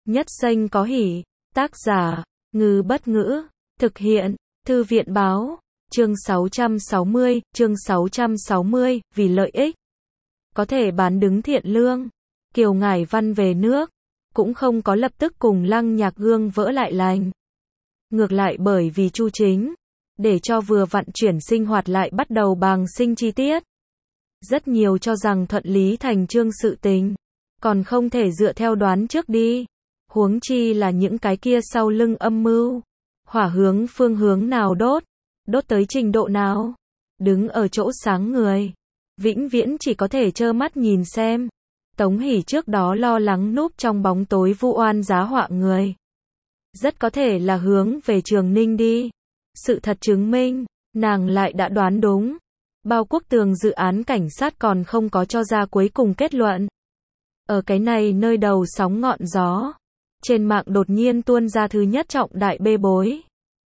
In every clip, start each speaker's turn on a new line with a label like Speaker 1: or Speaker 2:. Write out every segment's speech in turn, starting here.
Speaker 1: Nhất Xanh có hỉ. Tác giả, Ngư Bất Ngữ. Thực hiện, Thư viện Báo. Chương 660, vì lợi ích. Có thể bán đứng thiện lương. Kiều Ngải Văn về nước, cũng không có lập tức cùng Lăng Nhạc gương vỡ lại lành. Ngược lại bởi vì Chu Chính, để cho vừa vặn chuyển sinh hoạt lại bắt đầu bàng sinh chi tiết. Rất nhiều cho rằng thuận lý thành chương sự tình, còn không thể dựa theo đoán trước đi. Huống chi là những cái kia sau lưng âm mưu. Hỏa hướng phương hướng nào đốt tới trình độ nào. Đứng ở chỗ sáng người, vĩnh viễn chỉ có thể trơ mắt nhìn xem. Tống Hỷ trước đó lo lắng núp trong bóng tối vu oan giá họa người. Rất có thể là hướng về Trường Ninh đi. Sự thật chứng minh, nàng lại đã đoán đúng. Bao Quốc Tường dự án cảnh sát còn không có cho ra cuối cùng kết luận. Ở cái này nơi đầu sóng ngọn gió, trên mạng đột nhiên tuôn ra thứ nhất trọng đại bê bối.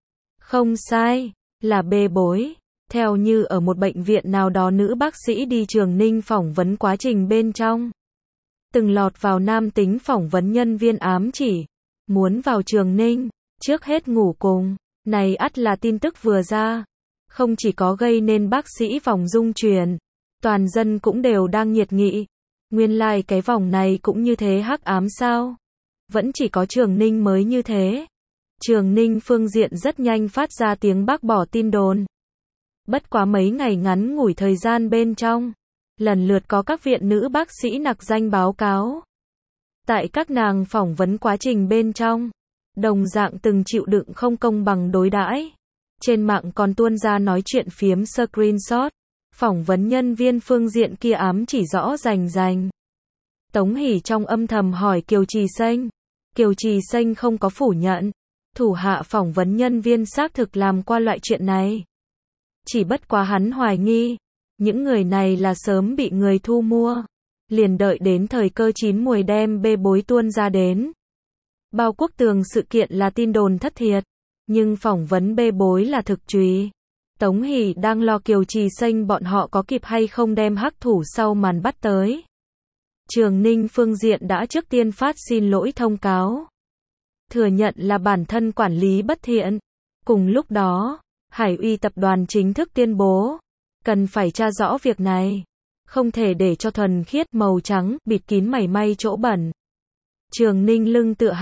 Speaker 1: Không sai, là bê bối. Theo như ở một bệnh viện nào đó nữ bác sĩ đi Trường Ninh phỏng vấn quá trình bên trong, từng lọt vào nam tính phỏng vấn nhân viên ám chỉ, muốn vào Trường Ninh, trước hết ngủ cùng. Này ắt là tin tức vừa ra, không chỉ có gây nên bác sĩ vòng dung truyền, toàn dân cũng đều đang nhiệt nghị. Nguyên lai cái vòng này cũng như thế hắc ám sao? Vẫn chỉ có Trường Ninh mới như thế. Trường Ninh phương diện rất nhanh phát ra tiếng bác bỏ tin đồn. Bất quá mấy ngày ngắn ngủi thời gian bên trong, lần lượt có các viện nữ bác sĩ nặc danh báo cáo. Tại các nàng phỏng vấn quá trình bên trong, đồng dạng từng chịu đựng không công bằng đối đãi. Trên mạng còn tuôn ra nói chuyện phiếm screenshot, phỏng vấn nhân viên phương diện kia ám chỉ rõ rành rành. Tống Hỷ trong âm thầm hỏi Kiều Trì Xanh. Kiều Trì Xanh không có phủ nhận, thủ hạ phỏng vấn nhân viên xác thực làm qua loại chuyện này. Chỉ bất quá hắn hoài nghi, những người này là sớm bị người thu mua, liền đợi đến thời cơ chín muồi đem bê bối tuôn ra đến. Bao Quốc Tường sự kiện là tin đồn thất thiệt, nhưng phỏng vấn bê bối là thực trùy. Tống Hỷ đang lo Kiều Trì Xanh bọn họ có kịp hay không đem hắc thủ sau màn bắt tới. Trường Ninh phương diện đã trước tiên phát xin lỗi thông cáo, thừa nhận là bản thân quản lý bất thiện. Cùng lúc đó, Hải Uy tập đoàn chính thức tuyên bố, cần phải tra rõ việc này, không thể để cho thuần khiết màu trắng bịt kín mảy may chỗ bẩn. Trường Ninh lưng tựa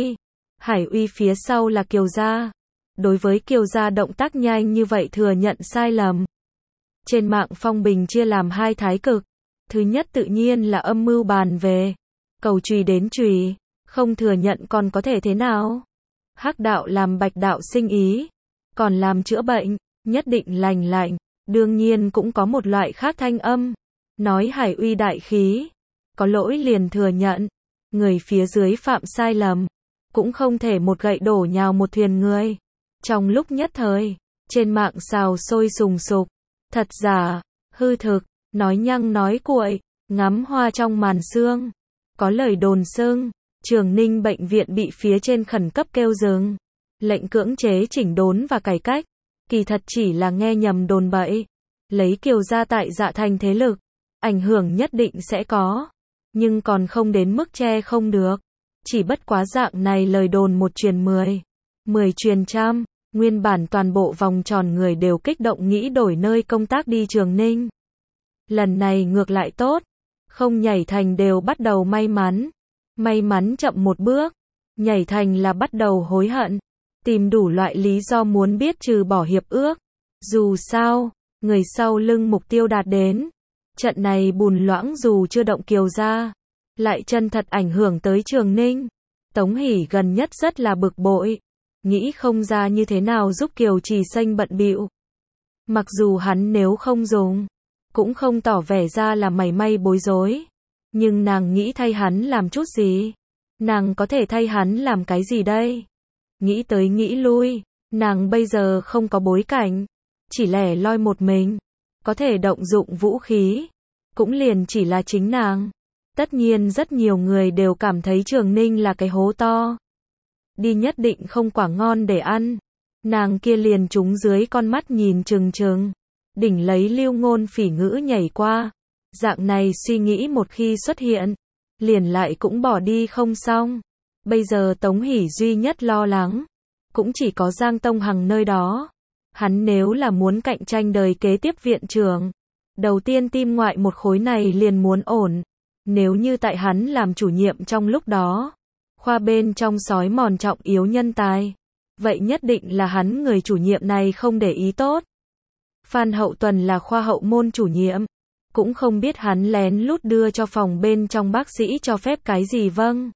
Speaker 1: Hải Uy phía sau là Kiều gia. Đối với Kiều gia động tác nhanh như vậy thừa nhận sai lầm. Trên mạng phong bình chia làm hai thái cực. Thứ nhất tự nhiên là âm mưu bàn về, cầu chùy đến chùy, không thừa nhận còn có thể thế nào. Hắc đạo làm bạch đạo sinh ý, còn làm chữa bệnh, nhất định lành lạnh. Đương nhiên cũng có một loại khác thanh âm, nói Hải Uy đại khí, có lỗi liền thừa nhận, người phía dưới phạm sai lầm, cũng không thể một gậy đổ nhào một thuyền người. Trong lúc nhất thời, trên mạng xào sôi sùng sục, thật giả, hư thực, nói nhăng nói cuội, ngắm hoa trong màn sương. Có lời đồn xưng, Trường Ninh bệnh viện bị phía trên khẩn cấp kêu dừng, lệnh cưỡng chế chỉnh đốn và cải cách. Kỳ thật chỉ là nghe nhầm đồn bậy. Lấy Kiều gia tại Dạ Thành thế lực, ảnh hưởng nhất định sẽ có, nhưng còn không đến mức che không được. Chỉ bất quá dạng này lời đồn một truyền 10, 10 truyền trăm, nguyên bản toàn bộ vòng tròn người đều kích động nghĩ đổi nơi công tác đi Trường Ninh. Lần này ngược lại tốt, không nhảy thành đều bắt đầu may mắn chậm một bước, nhảy thành là bắt đầu hối hận, tìm đủ loại lý do muốn biết trừ bỏ hiệp ước. Dù sao, người sau lưng mục tiêu đạt đến. Trận này bùn loãng dù chưa động Kiều gia, lại chân thật ảnh hưởng tới Trường Ninh. Tống Hỷ gần nhất rất là bực bội, nghĩ không ra như thế nào giúp Kiều Trì Xanh bận bịu. Mặc dù hắn nếu không dùng, cũng không tỏ vẻ ra là mảy may bối rối, nhưng nàng nghĩ thay hắn làm chút gì. Nàng có thể thay hắn làm cái gì đây? Nghĩ tới nghĩ lui, nàng bây giờ không có bối cảnh, chỉ lẻ loi một mình, có thể động dụng vũ khí, cũng liền chỉ là chính nàng. Tất nhiên rất nhiều người đều cảm thấy Trường Ninh là cái hố to, đi nhất định không quả ngon để ăn. Nàng kia liền trúng dưới con mắt nhìn trừng trừng, đỉnh lấy lưu ngôn phỉ ngữ nhảy qua. Dạng này suy nghĩ một khi xuất hiện, liền lại cũng bỏ đi không xong. Bây giờ Tống Hỷ duy nhất lo lắng, cũng chỉ có Giang Tông Hằng nơi đó. Hắn nếu là muốn cạnh tranh đời kế tiếp viện trưởng, đầu tiên tim ngoại một khối này liền muốn ổn. Nếu như tại hắn làm chủ nhiệm trong lúc đó, khoa bên trong sói mòn trọng yếu nhân tài, vậy nhất định là hắn người chủ nhiệm này không để ý tốt. Phan Hậu Tuần là khoa hậu môn chủ nhiệm, cũng không biết hắn lén lút đưa cho phòng bên trong bác sĩ cho phép cái gì vâng.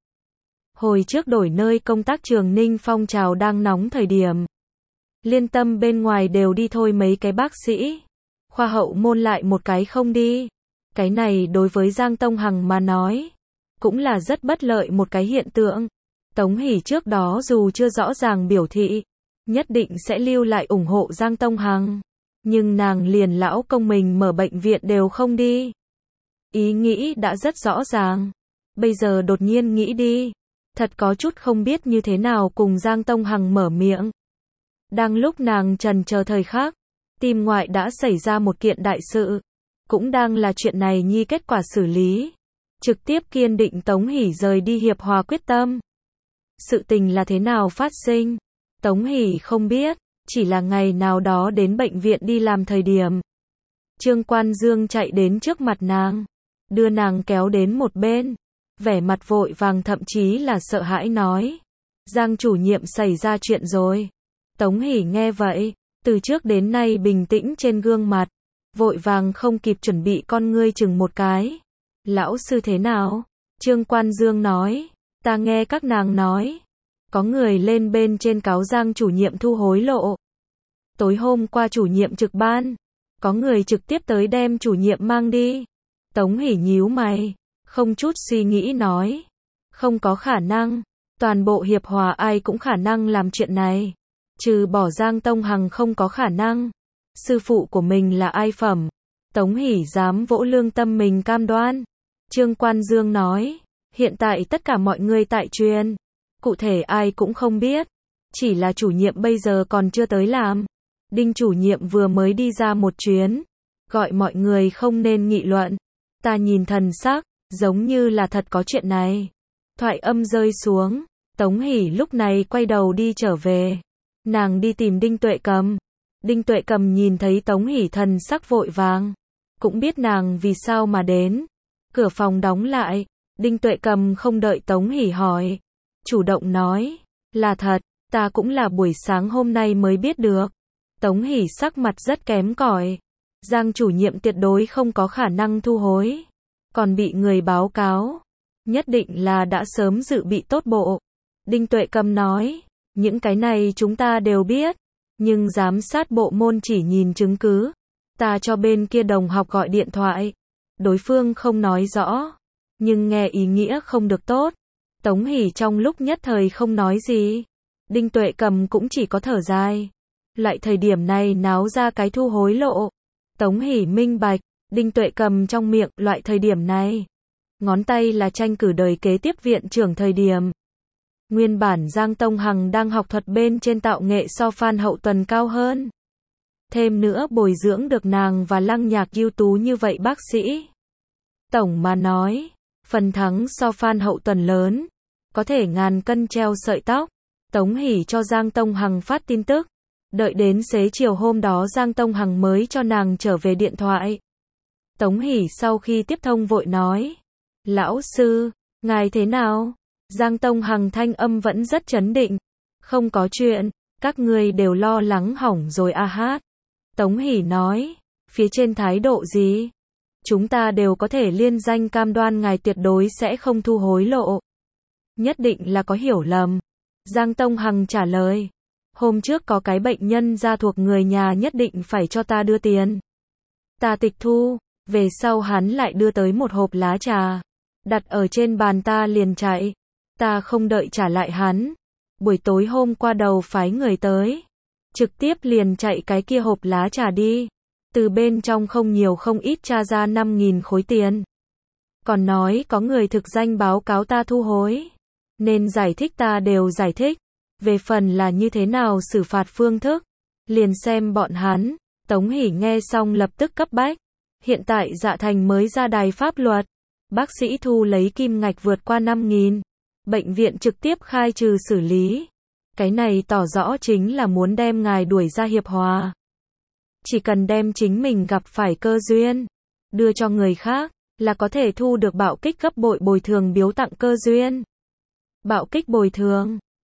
Speaker 1: Hồi trước đổi nơi công tác Trường Ninh phong trào đang nóng thời điểm. Liên Tâm bên ngoài đều đi thôi mấy cái bác sĩ. Khoa hậu môn lại một cái không đi. Cái này đối với Giang Tông Hằng mà nói, cũng là rất bất lợi một cái hiện tượng. Tống Hỷ trước đó dù chưa rõ ràng biểu thị, nhất định sẽ lưu lại ủng hộ Giang Tông Hằng. Nhưng nàng liền lão công mình mở bệnh viện đều không đi. Ý nghĩ đã rất rõ ràng. Bây giờ đột nhiên nghĩ đi. Thật có chút không biết như thế nào cùng Giang Tông Hằng mở miệng. Đang lúc nàng trần chờ thời khắc, tim ngoại đã xảy ra một kiện đại sự. Cũng đang là chuyện này nhi kết quả xử lý. Trực tiếp kiên định Tống Hỷ rời đi hiệp hòa quyết tâm. Sự tình là thế nào phát sinh? Tống Hỷ không biết, chỉ là ngày nào đó đến bệnh viện đi làm thời điểm. Trương Quan Dương chạy đến trước mặt nàng, đưa nàng kéo đến một bên, vẻ mặt vội vàng thậm chí là sợ hãi nói. Giang chủ nhiệm xảy ra chuyện rồi. Tống Hỷ nghe vậy, từ trước đến nay bình tĩnh trên gương mặt, vội vàng không kịp chuẩn bị con ngươi chừng một cái. Lão sư thế nào? Trương Quan Dương nói, ta nghe các nàng nói, có người lên bên trên cáo Giang chủ nhiệm thu hối lộ. Tối hôm qua chủ nhiệm trực ban, có người trực tiếp tới đem chủ nhiệm mang đi. Tống Hỷ nhíu mày, không chút suy nghĩ nói, không có khả năng, toàn bộ hiệp hòa ai cũng khả năng làm chuyện này, trừ bỏ Giang Tông Hằng không có khả năng. Sư phụ của mình là ai phẩm? Tống Hỷ dám vỗ lương tâm mình cam đoan. Trương Quan Dương nói, hiện tại tất cả mọi người tại truyền, cụ thể ai cũng không biết, chỉ là chủ nhiệm bây giờ còn chưa tới làm. Đinh chủ nhiệm vừa mới đi ra một chuyến, gọi mọi người không nên nghị luận. Ta nhìn thần sắc, giống như là thật có chuyện này. Thoại âm rơi xuống, Tống Hỷ lúc này quay đầu đi trở về. Nàng đi tìm Đinh Tuệ Cầm. Đinh Tuệ Cầm nhìn thấy Tống Hỷ thần sắc vội vàng, cũng biết nàng vì sao mà đến. Cửa phòng đóng lại, Đinh Tuệ Cầm không đợi Tống Hỷ hỏi, chủ động nói, là thật, ta cũng là buổi sáng hôm nay mới biết được. Tống Hỷ sắc mặt rất kém cỏi. Giang chủ nhiệm tuyệt đối không có khả năng thu hối, còn bị người báo cáo, nhất định là đã sớm dự bị tốt bộ. Đinh Tuệ Cầm nói, những cái này chúng ta đều biết, nhưng giám sát bộ môn chỉ nhìn chứng cứ. Ta cho bên kia đồng học gọi điện thoại, đối phương không nói rõ, nhưng nghe ý nghĩa không được tốt. Tống Hỷ trong lúc nhất thời không nói gì. Đinh Tuệ Cầm cũng chỉ có thở dài. Loại thời điểm này náo ra cái thu hối lộ. Tống Hỷ minh bạch, Đinh Tuệ Cầm trong miệng loại thời điểm này. Ngón tay là tranh cử đời kế tiếp viện trưởng thời điểm. Nguyên bản Giang Tông Hằng đang học thuật bên trên tạo nghệ so Phan Hậu Tuần cao hơn. Thêm nữa bồi dưỡng được nàng và Lăng Nhạc ưu tú như vậy bác sĩ. Tổng mà nói, phần thắng so Phan Hậu Tuần lớn, có thể ngàn cân treo sợi tóc. Tống Hỷ cho Giang Tông Hằng phát tin tức. Đợi đến xế chiều hôm đó Giang Tông Hằng mới cho nàng trở về điện thoại. Tống Hỷ sau khi tiếp thông vội nói, lão sư, ngài thế nào? Giang Tông Hằng thanh âm vẫn rất trấn định, không có chuyện, các ngươi đều lo lắng hỏng rồi a hát. Tống Hỷ nói, phía trên thái độ gì? Chúng ta đều có thể liên danh cam đoan ngài tuyệt đối sẽ không thu hối lộ. Nhất định là có hiểu lầm. Giang Tông Hằng trả lời, hôm trước có cái bệnh nhân gia thuộc người nhà nhất định phải cho ta đưa tiền. Ta tịch thu, về sau hắn lại đưa tới một hộp lá trà, đặt ở trên bàn ta liền chạy. Ta không đợi trả lại hắn. Buổi tối hôm qua đầu phái người tới, trực tiếp liền chạy cái kia hộp lá trà đi. Từ bên trong không nhiều không ít tra ra 5.000 khối tiền. Còn nói có người thực danh báo cáo ta thu hối. Nên giải thích ta đều giải thích. Về phần là như thế nào xử phạt phương thức, liền xem bọn hắn. Tống Hỷ nghe xong lập tức cấp bách. Hiện tại Dạ Thành mới ra đài pháp luật. Bác sĩ thu lấy kim ngạch vượt qua 5.000. Bệnh viện trực tiếp khai trừ xử lý. Cái này tỏ rõ chính là muốn đem ngài đuổi ra hiệp hòa. Chỉ cần đem chính mình gặp phải cơ duyên, đưa cho người khác, là có thể thu được bạo kích gấp bội bồi thường biếu tặng cơ duyên. Bạo kích bồi thường.